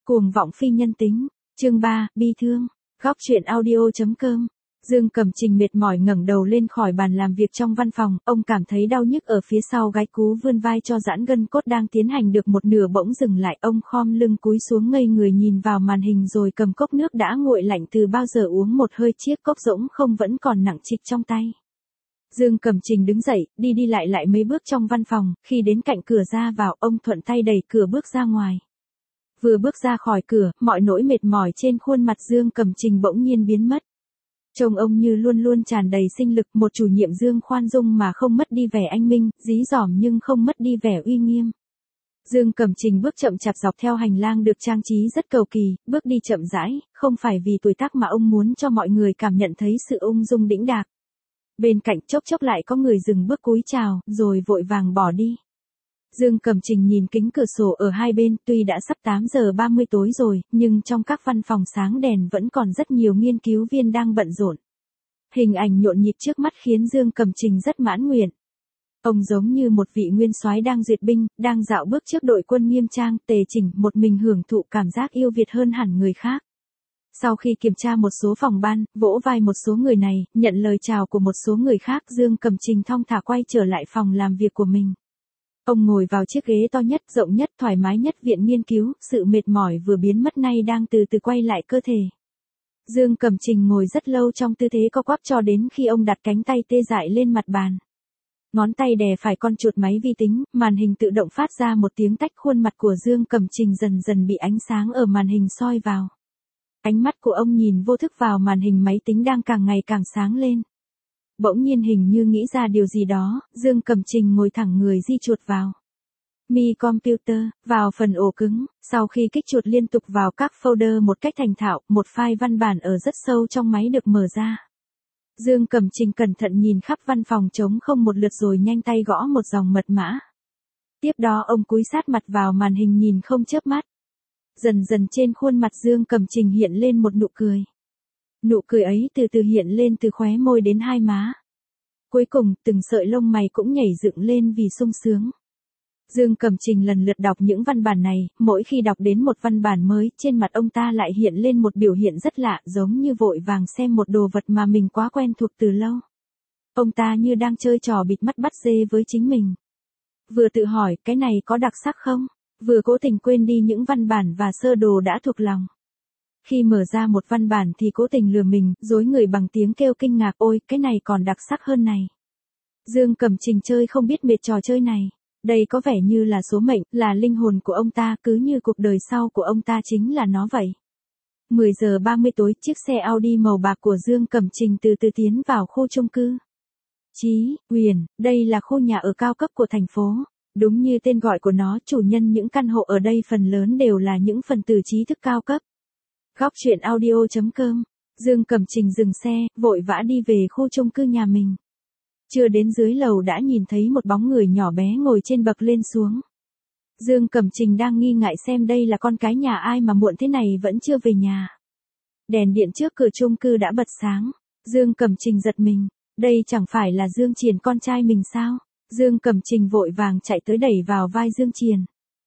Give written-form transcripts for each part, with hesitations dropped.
Cuồng vọng phi nhân tính. Chương 3, bi thương. Góc truyện audio.com. Dương Cẩm Trình mệt mỏi ngẩng đầu lên khỏi bàn làm việc trong văn phòng, ông cảm thấy đau nhức ở phía sau gáy, cú vươn vai cho giãn gân cốt đang tiến hành được một nửa bỗng dừng lại, ông khom lưng cúi xuống ngây người nhìn vào màn hình rồi cầm cốc nước đã nguội lạnh từ bao giờ uống một hơi, chiếc cốc rỗng không vẫn còn nặng trịch trong tay. Dương Cẩm Trình đứng dậy, đi lại mấy bước trong văn phòng, khi đến cạnh cửa ra vào, ông thuận tay đẩy cửa bước ra ngoài. Vừa bước ra khỏi cửa, mọi nỗi mệt mỏi trên khuôn mặt Dương Cẩm Trình bỗng nhiên biến mất. Trông ông như luôn luôn tràn đầy sinh lực, một chủ nhiệm Dương khoan dung mà không mất đi vẻ anh minh, dí dỏm nhưng không mất đi vẻ uy nghiêm. Dương Cẩm Trình bước chậm chạp dọc theo hành lang được trang trí rất cầu kỳ, bước đi chậm rãi, không phải vì tuổi tác mà ông muốn cho mọi người cảm nhận thấy sự ung dung đĩnh đạc. Bên cạnh chốc lại có người dừng bước cúi chào, rồi vội vàng bỏ đi. Dương Cẩm Trình nhìn kính cửa sổ ở hai bên, tuy đã sắp 8 giờ 30 tối rồi, nhưng trong các văn phòng sáng đèn vẫn còn rất nhiều nghiên cứu viên đang bận rộn. Hình ảnh nhộn nhịp trước mắt khiến Dương Cẩm Trình rất mãn nguyện. Ông giống như một vị nguyên soái đang duyệt binh, đang dạo bước trước đội quân nghiêm trang, tề chỉnh, một mình hưởng thụ cảm giác yêu Việt hơn hẳn người khác. Sau khi kiểm tra một số phòng ban, vỗ vai một số người này, nhận lời chào của một số người khác, Dương Cẩm Trình thong thả quay trở lại phòng làm việc của mình. Ông ngồi vào chiếc ghế to nhất, rộng nhất, thoải mái nhất viện nghiên cứu, sự mệt mỏi vừa biến mất nay đang từ từ quay lại cơ thể. Dương Cẩm Trình ngồi rất lâu trong tư thế co quắp cho đến khi ông đặt cánh tay tê dại lên mặt bàn. Ngón tay đè phải con chuột máy vi tính, màn hình tự động phát ra một tiếng tách, khuôn mặt của Dương Cẩm Trình dần dần bị ánh sáng ở màn hình soi vào. Ánh mắt của ông nhìn vô thức vào màn hình máy tính đang càng ngày càng sáng lên. Bỗng nhiên hình như nghĩ ra điều gì đó, Dương Cẩm Trình ngồi thẳng người di chuột vào Mi Computer, vào phần ổ cứng, sau khi kích chuột liên tục vào các folder một cách thành thạo, một file văn bản ở rất sâu trong máy được mở ra. Dương Cẩm Trình cẩn thận nhìn khắp văn phòng trống không một lượt rồi nhanh tay gõ một dòng mật mã. Tiếp đó ông cúi sát mặt vào màn hình nhìn không chớp mắt. Dần dần trên khuôn mặt Dương Cẩm Trình hiện lên một nụ cười. Nụ cười ấy từ từ hiện lên từ khóe môi đến hai má. Cuối cùng, từng sợi lông mày cũng nhảy dựng lên vì sung sướng. Dương Cẩm Trình lần lượt đọc những văn bản này, mỗi khi đọc đến một văn bản mới, trên mặt ông ta lại hiện lên một biểu hiện rất lạ, giống như vội vàng xem một đồ vật mà mình quá quen thuộc từ lâu. Ông ta như đang chơi trò bịt mắt bắt dê với chính mình. Vừa tự hỏi, cái này có đặc sắc không? Vừa cố tình quên đi những văn bản và sơ đồ đã thuộc lòng. Khi mở ra một văn bản thì cố tình lừa mình, dối người bằng tiếng kêu kinh ngạc, ôi, cái này còn đặc sắc hơn này. Dương Cẩm Trình chơi không biết mệt trò chơi này. Đây có vẻ như là số mệnh, là linh hồn của ông ta, cứ như cuộc đời sau của ông ta chính là nó vậy. 10 giờ 30 tối, chiếc xe Audi màu bạc của Dương Cẩm Trình từ từ tiến vào khu chung cư. Chí, Huyền, đây là khu nhà ở cao cấp của thành phố. Đúng như tên gọi của nó, chủ nhân những căn hộ ở đây phần lớn đều là những phần tử trí thức cao cấp. Góc truyện audio.com. Dương Cẩm Trình dừng xe, vội vã đi về khu chung cư nhà mình. Chưa đến dưới lầu đã nhìn thấy một bóng người nhỏ bé ngồi trên bậc lên xuống. Dương Cẩm Trình đang nghi ngại xem đây là con cái nhà ai mà muộn thế này vẫn chưa về nhà. Đèn điện trước cửa chung cư đã bật sáng. Dương Cẩm Trình giật mình. Đây chẳng phải là Dương Triền con trai mình sao? Dương Cẩm Trình vội vàng chạy tới đẩy vào vai Dương Triền.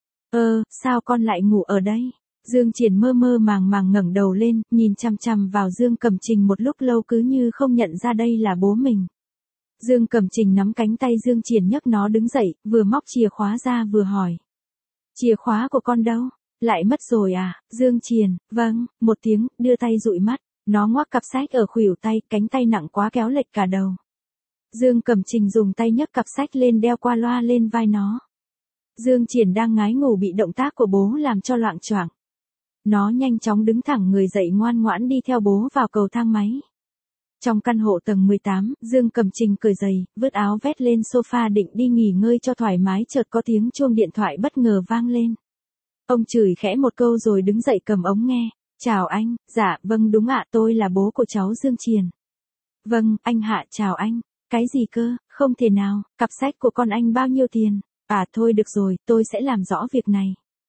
Sao con lại ngủ ở đây? Dương Triền mơ màng ngẩng đầu lên, nhìn chằm chằm vào Dương Cẩm Trình một lúc lâu cứ như không nhận ra đây là bố mình. Dương Cẩm Trình nắm cánh tay Dương Triền nhấc nó đứng dậy, vừa móc chìa khóa ra vừa hỏi. Chìa khóa của con đâu? Lại mất rồi à? Dương Triền, vâng, một tiếng, đưa tay dụi mắt. Nó ngoắc cặp sách ở khuỷu tay, cánh tay nặng quá kéo lệch cả đầu. Dương Cẩm Trình dùng tay nhấc cặp sách lên đeo qua loa lên vai nó. Dương Triền đang ngái ngủ bị động tác của bố làm cho loạng choạng. Nó nhanh chóng đứng thẳng người dậy ngoan ngoãn đi theo bố vào cầu thang máy. Trong căn hộ tầng 18, Dương Cẩm Trình cởi giày, vứt áo vét lên sofa định đi nghỉ ngơi cho thoải mái, chợt có tiếng chuông điện thoại bất ngờ vang lên. Ông chửi khẽ một câu rồi đứng dậy cầm ống nghe. Chào anh, dạ, vâng đúng ạ, tôi là bố của cháu Dương Triền. Vâng, anh Hạ, chào anh. Cái gì cơ, không thể nào, cặp sách của con anh bao nhiêu tiền? À thôi được rồi, tôi sẽ làm rõ việc này.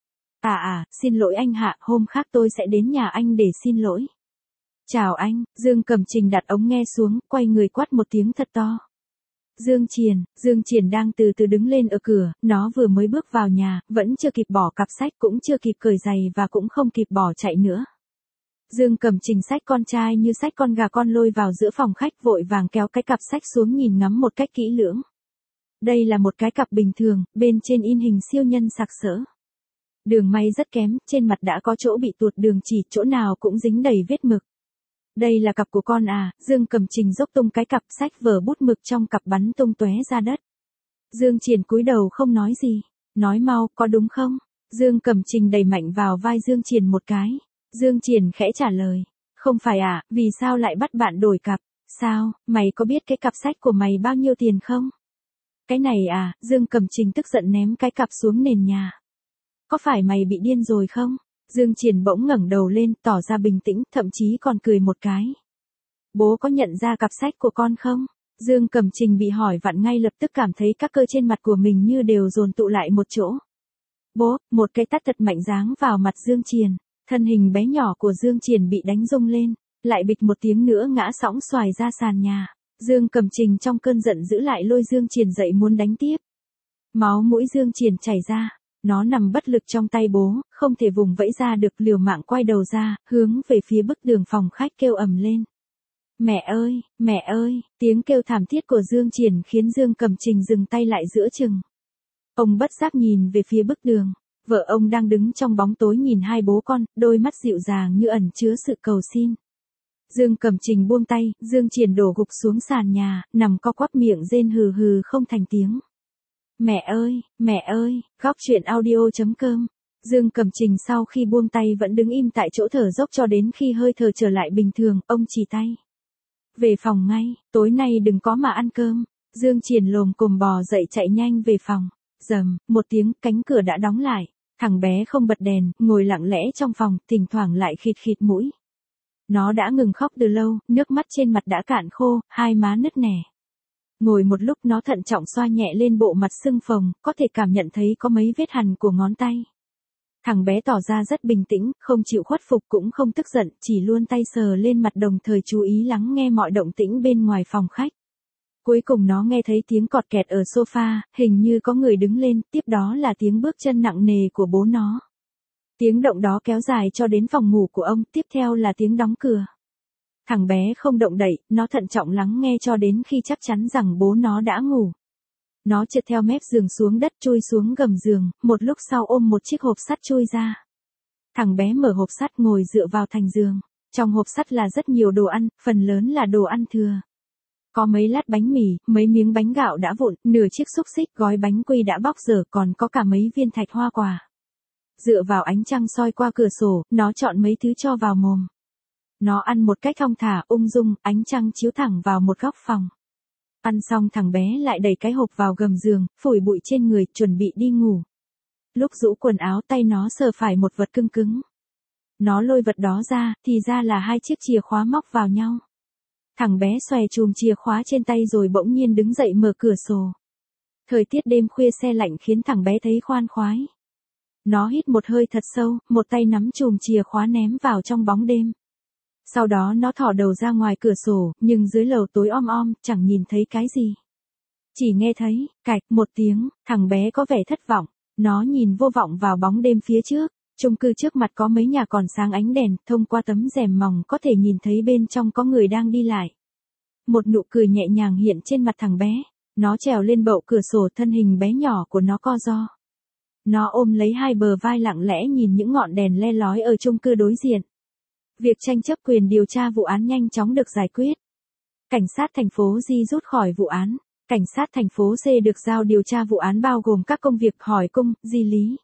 Xin lỗi anh Hạ, hôm khác tôi sẽ đến nhà anh để xin lỗi. Chào anh, Dương Cẩm Trình đặt ống nghe xuống, quay người quát một tiếng thật to. Dương Triển đang từ từ đứng lên ở cửa, nó vừa mới bước vào nhà, vẫn chưa kịp bỏ cặp sách, cũng chưa kịp cởi giày và cũng không kịp bỏ chạy nữa. Dương Cẩm Trình xách con trai như xách con gà con lôi vào giữa phòng khách, vội vàng kéo cái cặp sách xuống nhìn ngắm một cách kỹ lưỡng. Đây là một cái cặp bình thường, bên trên in hình siêu nhân sặc sỡ. Đường may rất kém, trên mặt đã có chỗ bị tuột đường chỉ, chỗ nào cũng dính đầy vết mực. Đây là cặp của con à? Dương Cẩm Trình dốc tung cái cặp, sách vở bút mực trong cặp bắn tung tóe ra đất. Dương Triển cúi đầu không nói gì. Nói mau, có đúng không? Dương Cẩm Trình đẩy mạnh vào vai Dương Triển một cái. Dương Triển khẽ trả lời. Không phải à, vì sao lại bắt bạn đổi cặp? Sao, mày có biết cái cặp sách của mày bao nhiêu tiền không? Cái này à? Dương Cẩm Trình tức giận ném cái cặp xuống nền nhà. Có phải mày bị điên rồi không? Dương Triển bỗng ngẩng đầu lên, tỏ ra bình tĩnh, thậm chí còn cười một cái. Bố có nhận ra cặp sách của con không? Dương Cẩm Trình bị hỏi vặn ngay lập tức cảm thấy các cơ trên mặt của mình như đều dồn tụ lại một chỗ. Bố, một cái tát thật mạnh giáng vào mặt Dương Triển, thân hình bé nhỏ của Dương Triển bị đánh rung lên, lại bịch một tiếng nữa ngã sõng xoài ra sàn nhà. Dương Cẩm Trình trong cơn giận dữ lại lôi Dương Triển dậy muốn đánh tiếp. Máu mũi Dương Triển chảy ra. Nó nằm bất lực trong tay bố, không thể vùng vẫy ra được, liều mạng quay đầu ra, hướng về phía bức tường phòng khách kêu ầm lên. Mẹ ơi, tiếng kêu thảm thiết của Dương Triển khiến Dương Cẩm Trình dừng tay lại giữa chừng. Ông bất giác nhìn về phía bức tường, vợ ông đang đứng trong bóng tối nhìn hai bố con, đôi mắt dịu dàng như ẩn chứa sự cầu xin. Dương Cẩm Trình buông tay, Dương Triển đổ gục xuống sàn nhà, nằm co quắp miệng rên hừ hừ không thành tiếng. Mẹ ơi, góc chuyện audio.com. Dương Cẩm Trình sau khi buông tay vẫn đứng im tại chỗ thở dốc cho đến khi hơi thở trở lại bình thường, ông chỉ tay. Về phòng ngay, tối nay đừng có mà ăn cơm. Dương Triển lồm cồm bò dậy chạy nhanh về phòng. Rầm, một tiếng, cánh cửa đã đóng lại. Thằng bé không bật đèn, ngồi lặng lẽ trong phòng, thỉnh thoảng lại khịt khịt mũi. Nó đã ngừng khóc từ lâu, nước mắt trên mặt đã cạn khô, hai má nứt nẻ. Ngồi một lúc nó thận trọng xoa nhẹ lên bộ mặt sưng phồng, có thể cảm nhận thấy có mấy vết hằn của ngón tay. Thằng bé tỏ ra rất bình tĩnh, không chịu khuất phục cũng không tức giận, chỉ luôn tay sờ lên mặt đồng thời chú ý lắng nghe mọi động tĩnh bên ngoài phòng khách. Cuối cùng nó nghe thấy tiếng cọt kẹt ở sofa, hình như có người đứng lên, tiếp đó là tiếng bước chân nặng nề của bố nó. Tiếng động đó kéo dài cho đến phòng ngủ của ông, tiếp theo là tiếng đóng cửa. Thằng bé không động đậy, nó thận trọng lắng nghe cho đến khi chắc chắn rằng bố nó đã ngủ. Nó trượt theo mép giường xuống đất chui xuống gầm giường, một lúc sau ôm một chiếc hộp sắt chui ra. Thằng bé mở hộp sắt ngồi dựa vào thành giường. Trong hộp sắt là rất nhiều đồ ăn, phần lớn là đồ ăn thừa. Có mấy lát bánh mì, mấy miếng bánh gạo đã vụn, nửa chiếc xúc xích gói bánh quy đã bóc dở, còn có cả mấy viên thạch hoa quả. Dựa vào ánh trăng soi qua cửa sổ, nó chọn mấy thứ cho vào mồm. Nó ăn một cách thong thả, ung dung, ánh trăng chiếu thẳng vào một góc phòng. Ăn xong thằng bé lại đẩy cái hộp vào gầm giường, phủi bụi trên người, chuẩn bị đi ngủ. Lúc giũ quần áo tay nó sờ phải một vật cứng cứng. Nó lôi vật đó ra, thì ra là hai chiếc chìa khóa móc vào nhau. Thằng bé xòe chùm chìa khóa trên tay rồi bỗng nhiên đứng dậy mở cửa sổ. Thời tiết đêm khuya se lạnh khiến thằng bé thấy khoan khoái. Nó hít một hơi thật sâu, một tay nắm chùm chìa khóa ném vào trong bóng đêm. Sau đó nó thò đầu ra ngoài cửa sổ, nhưng dưới lầu tối om om, chẳng nhìn thấy cái gì. Chỉ nghe thấy, cạch, một tiếng, thằng bé có vẻ thất vọng. Nó nhìn vô vọng vào bóng đêm phía trước. Chung cư trước mặt có mấy nhà còn sáng ánh đèn, thông qua tấm rèm mỏng có thể nhìn thấy bên trong có người đang đi lại. Một nụ cười nhẹ nhàng hiện trên mặt thằng bé. Nó trèo lên bậu cửa sổ, thân hình bé nhỏ của nó co ro. Nó ôm lấy hai bờ vai lặng lẽ nhìn những ngọn đèn le lói ở chung cư đối diện. Việc tranh chấp quyền điều tra vụ án nhanh chóng được giải quyết. Cảnh sát thành phố G rút khỏi vụ án. Cảnh sát thành phố C được giao điều tra vụ án bao gồm các công việc hỏi cung, di lý.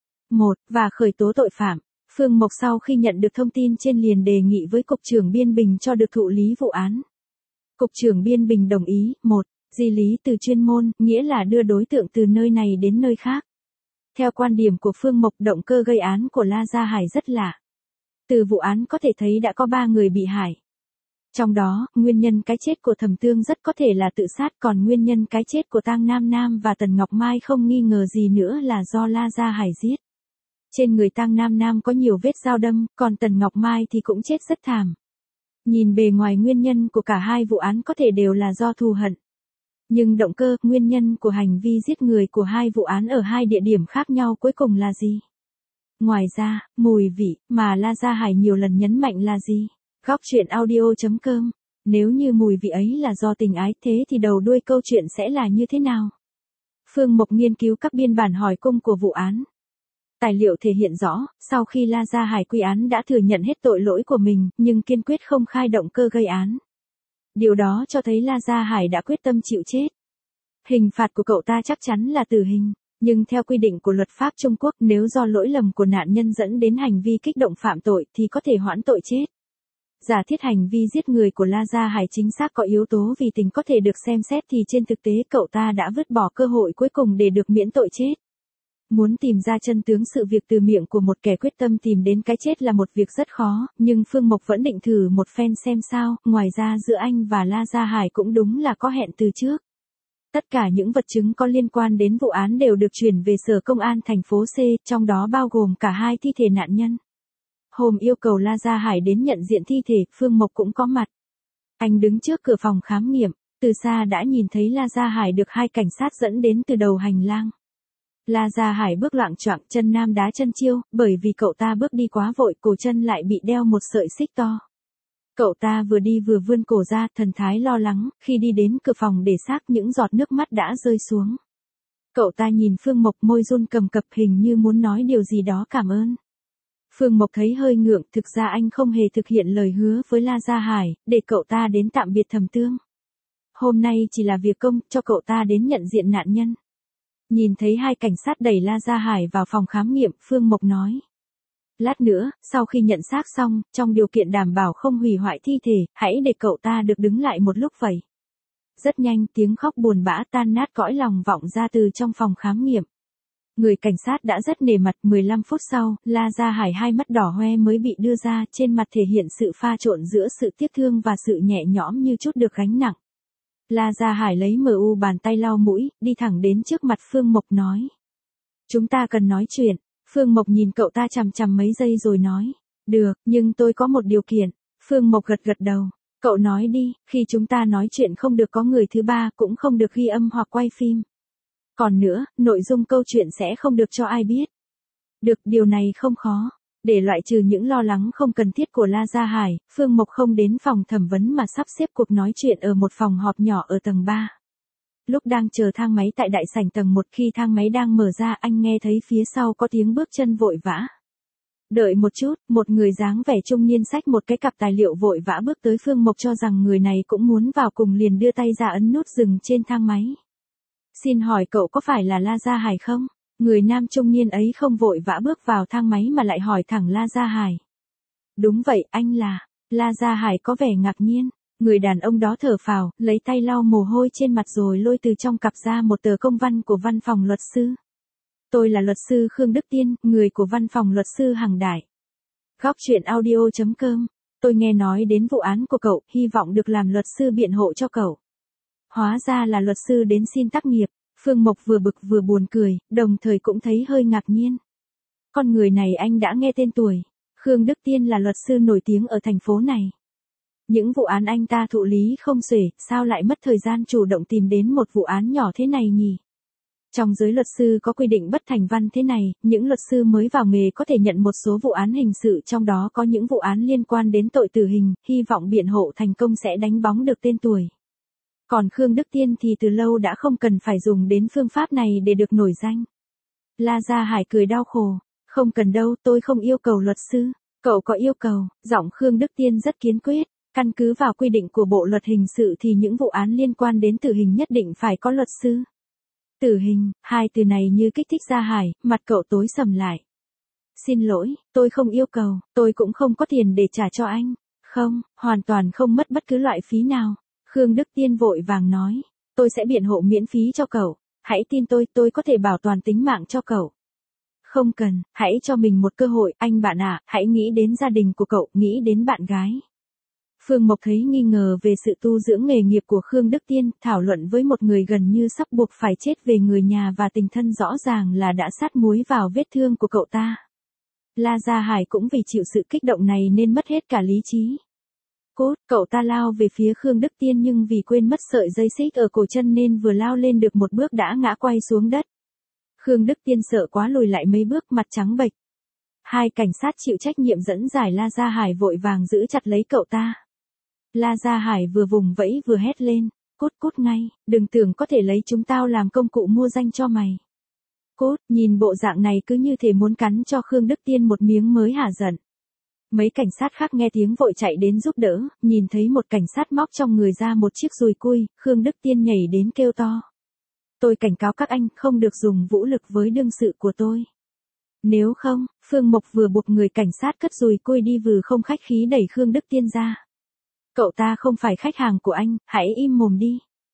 1. Và khởi tố tội phạm. Phương Mộc sau khi nhận được thông tin trên liền đề nghị với Cục trưởng Biên Bình cho được thụ lý vụ án. Cục trưởng Biên Bình đồng ý. 1. Di lý từ chuyên môn, nghĩa là đưa đối tượng từ nơi này đến nơi khác. Theo quan điểm của Phương Mộc, động cơ gây án của La Gia Hải rất lạ. Từ vụ án có thể thấy đã có 3 người bị hại. Trong đó, nguyên nhân cái chết của Thẩm Tương rất có thể là tự sát, còn nguyên nhân cái chết của Tang Nam Nam và Tần Ngọc Mai không nghi ngờ gì nữa là do La Gia Hải giết. Trên người Tang Nam Nam có nhiều vết dao đâm, còn Tần Ngọc Mai thì cũng chết rất thảm. Nhìn bề ngoài nguyên nhân của cả hai vụ án có thể đều là do thù hận. Nhưng động cơ, nguyên nhân của hành vi giết người của hai vụ án ở hai địa điểm khác nhau cuối cùng là gì? Ngoài ra, mùi vị mà La Gia Hải nhiều lần nhấn mạnh là gì? Góc truyện audio.com. Nếu như mùi vị ấy là do tình ái thế thì đầu đuôi câu chuyện sẽ là như thế nào? Phương Mộc nghiên cứu các biên bản hỏi cung của vụ án. Tài liệu thể hiện rõ, sau khi La Gia Hải quy án đã thừa nhận hết tội lỗi của mình, nhưng kiên quyết không khai động cơ gây án. Điều đó cho thấy La Gia Hải đã quyết tâm chịu chết. Hình phạt của cậu ta chắc chắn là tử hình, nhưng theo quy định của luật pháp Trung Quốc, nếu do lỗi lầm của nạn nhân dẫn đến hành vi kích động phạm tội thì có thể hoãn tội chết. Giả thiết hành vi giết người của La Gia Hải chính xác có yếu tố vì tình có thể được xem xét thì trên thực tế cậu ta đã vứt bỏ cơ hội cuối cùng để được miễn tội chết. Muốn tìm ra chân tướng sự việc từ miệng của một kẻ quyết tâm tìm đến cái chết là một việc rất khó, nhưng Phương Mộc vẫn định thử một phen xem sao. Ngoài ra giữa anh và La Gia Hải cũng đúng là có hẹn từ trước. Tất cả những vật chứng có liên quan đến vụ án đều được chuyển về Sở Công an thành phố C, trong đó bao gồm cả hai thi thể nạn nhân. Hôm yêu cầu La Gia Hải đến nhận diện thi thể, Phương Mộc cũng có mặt. Anh đứng trước cửa phòng khám nghiệm, từ xa đã nhìn thấy La Gia Hải được hai cảnh sát dẫn đến từ đầu hành lang. La Gia Hải bước loạng choạng, chân nam đá chân chiêu, bởi vì cậu ta bước đi quá vội, cổ chân lại bị đeo một sợi xích to. Cậu ta vừa đi vừa vươn cổ ra, thần thái lo lắng, khi đi đến cửa phòng để xác những giọt nước mắt đã rơi xuống. Cậu ta nhìn Phương Mộc, môi run cầm cập, hình như muốn nói điều gì đó cảm ơn. Phương Mộc thấy hơi ngượng, thực ra anh không hề thực hiện lời hứa với La Gia Hải, để cậu ta đến tạm biệt Thẩm Tương. Hôm nay chỉ là việc công, cho cậu ta đến nhận diện nạn nhân. Nhìn thấy hai cảnh sát đẩy La Gia Hải vào phòng khám nghiệm, Phương Mộc nói. Lát nữa, sau khi nhận xác xong, trong điều kiện đảm bảo không hủy hoại thi thể, hãy để cậu ta được đứng lại một lúc vậy. Rất nhanh, tiếng khóc buồn bã tan nát cõi lòng vọng ra từ trong phòng khám nghiệm. Người cảnh sát đã rất nể mặt. 15 phút sau, La Gia Hải hai mắt đỏ hoe mới bị đưa ra, trên mặt thể hiện sự pha trộn giữa sự tiếc thương và sự nhẹ nhõm như chút được gánh nặng. La Gia Hải lấy MU bàn tay lau mũi, đi thẳng đến trước mặt Phương Mộc nói. Chúng ta cần nói chuyện. Phương Mộc nhìn cậu ta chằm chằm mấy giây rồi nói. Được, nhưng tôi có một điều kiện. Phương Mộc gật gật đầu. Cậu nói đi, khi chúng ta nói chuyện không được có người thứ ba, cũng không được ghi âm hoặc quay phim. Còn nữa, nội dung câu chuyện sẽ không được cho ai biết. Được, điều này không khó. Để loại trừ những lo lắng không cần thiết của La Gia Hải, Phương Mộc không đến phòng thẩm vấn mà sắp xếp cuộc nói chuyện ở một phòng họp nhỏ ở tầng 3. Lúc đang chờ thang máy tại đại sảnh tầng 1, khi thang máy đang mở ra, anh nghe thấy phía sau có tiếng bước chân vội vã. Đợi một chút, một người dáng vẻ trung niên xách một cái cặp tài liệu vội vã bước tới. Phương Mộc cho rằng người này cũng muốn vào cùng, liền đưa tay ra ấn nút dừng trên thang máy. Xin hỏi cậu có phải là La Gia Hải không? Người nam trung niên ấy không vội vã bước vào thang máy mà lại hỏi thẳng La Gia Hải. Đúng vậy, anh là. La Gia Hải có vẻ ngạc nhiên. Người đàn ông đó thở phào, lấy tay lau mồ hôi trên mặt rồi lôi từ trong cặp ra một tờ công văn của văn phòng luật sư. Tôi là luật sư Khương Đức Tiên, người của văn phòng luật sư Hằng Đại. Góc truyện audio.com. Tôi nghe nói đến vụ án của cậu, hy vọng được làm luật sư biện hộ cho cậu. Hóa ra là luật sư đến xin tác nghiệp. Phương Mộc vừa bực vừa buồn cười, đồng thời cũng thấy hơi ngạc nhiên. Con người này anh đã nghe tên tuổi. Khương Đức Tiên là luật sư nổi tiếng ở thành phố này. Những vụ án anh ta thụ lý không xuể, sao lại mất thời gian chủ động tìm đến một vụ án nhỏ thế này nhỉ? Trong giới luật sư có quy định bất thành văn thế này, những luật sư mới vào nghề có thể nhận một số vụ án hình sự, trong đó có những vụ án liên quan đến tội tử hình, hy vọng biện hộ thành công sẽ đánh bóng được tên tuổi. Còn Khương Đức Tiên thì từ lâu đã không cần phải dùng đến phương pháp này để được nổi danh. La Gia Hải cười đau khổ. Không cần đâu, tôi không yêu cầu luật sư. Cậu có yêu cầu? Giọng Khương Đức Tiên rất kiên quyết. Căn cứ vào quy định của Bộ luật hình sự thì những vụ án liên quan đến tử hình nhất định phải có luật sư. Tử hình, hai từ này như kích thích Gia Hải, mặt cậu tối sầm lại. Xin lỗi, tôi không yêu cầu, tôi cũng không có tiền để trả cho anh. Không, hoàn toàn không mất bất cứ loại phí nào. Khương Đức Tiên vội vàng nói, tôi sẽ biện hộ miễn phí cho cậu. Hãy tin tôi có thể bảo toàn tính mạng cho cậu. Không cần, hãy cho mình một cơ hội, anh bạn ạ, hãy nghĩ đến gia đình của cậu, nghĩ đến bạn gái. Phương Mộc thấy nghi ngờ về sự tu dưỡng nghề nghiệp của Khương Đức Tiên, thảo luận với một người gần như sắp buộc phải chết về người nhà và tình thân rõ ràng là đã sát muối vào vết thương của cậu ta. La Gia Hải cũng vì chịu sự kích động này nên mất hết cả lý trí. Cút, cậu ta lao về phía Khương Đức Tiên nhưng vì quên mất sợi dây xích ở cổ chân nên vừa lao lên được một bước đã ngã quay xuống đất. Khương Đức Tiên sợ quá lùi lại mấy bước, mặt trắng bệch. Hai cảnh sát chịu trách nhiệm dẫn giải La Gia Hải vội vàng giữ chặt lấy cậu ta. La Gia Hải vừa vùng vẫy vừa hét lên, cút cút ngay, đừng tưởng có thể lấy chúng tao làm công cụ mua danh cho mày. Cút, nhìn bộ dạng này cứ như thể muốn cắn cho Khương Đức Tiên một miếng mới hả giận. Mấy cảnh sát khác nghe tiếng vội chạy đến giúp đỡ, nhìn thấy một cảnh sát móc trong người ra một chiếc dùi cui, Khương Đức Tiên nhảy đến kêu to. Tôi cảnh cáo các anh không được dùng vũ lực với đương sự của tôi. Nếu không, Phương Mộc vừa buộc người cảnh sát cất dùi cui đi vừa không khách khí đẩy Khương Đức Tiên ra. Cậu ta không phải khách hàng của anh, hãy im mồm đi.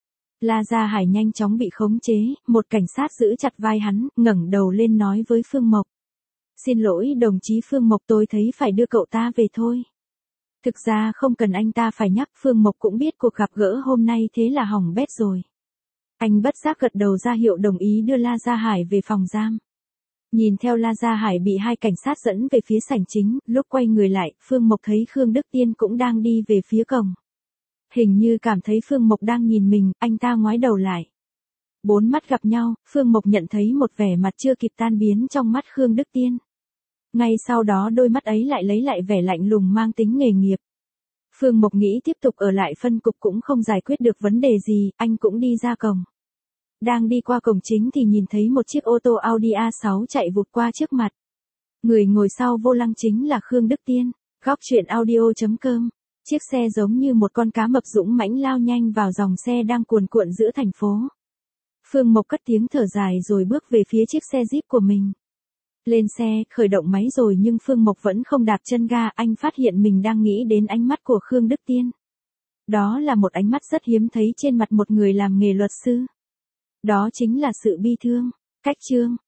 La Gia Hải nhanh chóng bị khống chế, một cảnh sát giữ chặt vai hắn, ngẩng đầu lên nói với Phương Mộc. Xin lỗi đồng chí Phương Mộc, tôi thấy phải đưa cậu ta về thôi. Thực ra không cần anh ta phải nhắc, Phương Mộc cũng biết cuộc gặp gỡ hôm nay thế là hỏng bét rồi. Anh bất giác gật đầu ra hiệu đồng ý đưa La Gia Hải về phòng giam. Nhìn theo La Gia Hải bị hai cảnh sát dẫn về phía sảnh chính, lúc quay người lại, Phương Mộc thấy Khương Đức Tiên cũng đang đi về phía cổng. Hình như cảm thấy Phương Mộc đang nhìn mình, anh ta ngoái đầu lại. Bốn mắt gặp nhau, Phương Mộc nhận thấy một vẻ mặt chưa kịp tan biến trong mắt Khương Đức Tiên. Ngay sau đó đôi mắt ấy lại lấy lại vẻ lạnh lùng mang tính nghề nghiệp. Phương Mộc nghĩ tiếp tục ở lại phân cục cũng không giải quyết được vấn đề gì, anh cũng đi ra cổng. Đang đi qua cổng chính thì nhìn thấy một chiếc ô tô Audi A6 chạy vụt qua trước mặt. Người ngồi sau vô lăng chính là Khương Đức Tiên. Góc truyện audio.com. Chiếc xe giống như một con cá mập dũng mãnh lao nhanh vào dòng xe đang cuồn cuộn giữa thành phố. Phương Mộc cất tiếng thở dài rồi bước về phía chiếc xe Jeep của mình. Lên xe, khởi động máy rồi nhưng Phương Mộc vẫn không đạp chân ga, anh phát hiện mình đang nghĩ đến ánh mắt của Khương Đức Tiên. Đó là một ánh mắt rất hiếm thấy trên mặt một người làm nghề luật sư. Đó chính là sự bi thương. Cách chương